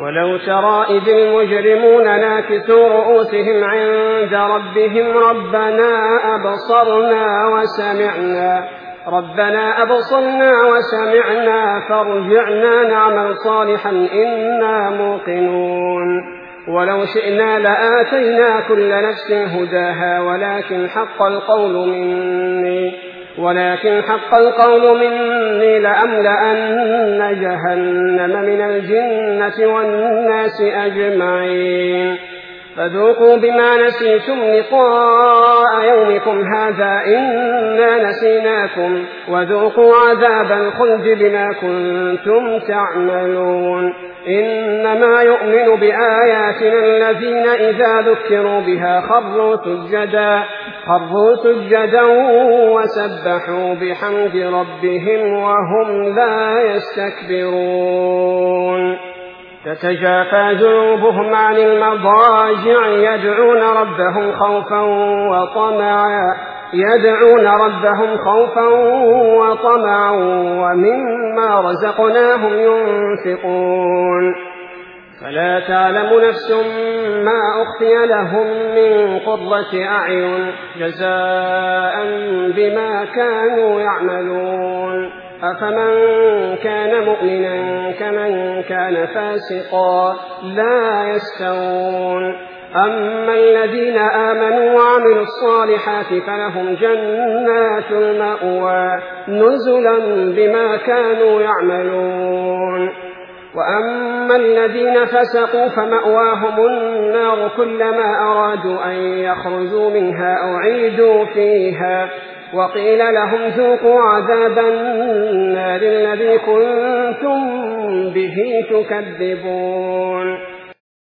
ولو ترى إذ المجرمون ناكسوا رؤوسهم عند ربهم ربنا أبصرنا وسمعنا فارجعنا نعمل صالحا إنا موقنون ولو شئنا لآتينا كل نفس هداها ولكن حق القول مني لأملأن جهنم من الجنة والناس أجمعين فذوقوا بما نسيتم لقاء يومكم هذا إنا نسيناكم وذوقوا عذاب الخلد بما كنتم تعملون إنما يؤمن بآياتنا الذين إذا ذكروا بها خروا سجدا وسبحوا بحمد ربهم وهم لا يستكبرون تتجافى جنوبهم عن المضاجع يدعون ربهم خوفا وطمعا ومما رزقناهم ينفقون فلا تعلم نفس ما أخفي لهم من قرة أعين جزاء بما كانوا يعملون أفمن كان مؤمنا كمن كان فاسقا لا يستوون أما الذين آمنوا وعملوا الصالحات فلهم جنات المأوى نزلا بما كانوا يعملون وأما الذين فسقوا فمأواهم النار كلما أرادوا أن يخرجوا منها أعيدوا فيها وقيل لهم ذوقوا عذاب النار الذي كنتم به تكذبون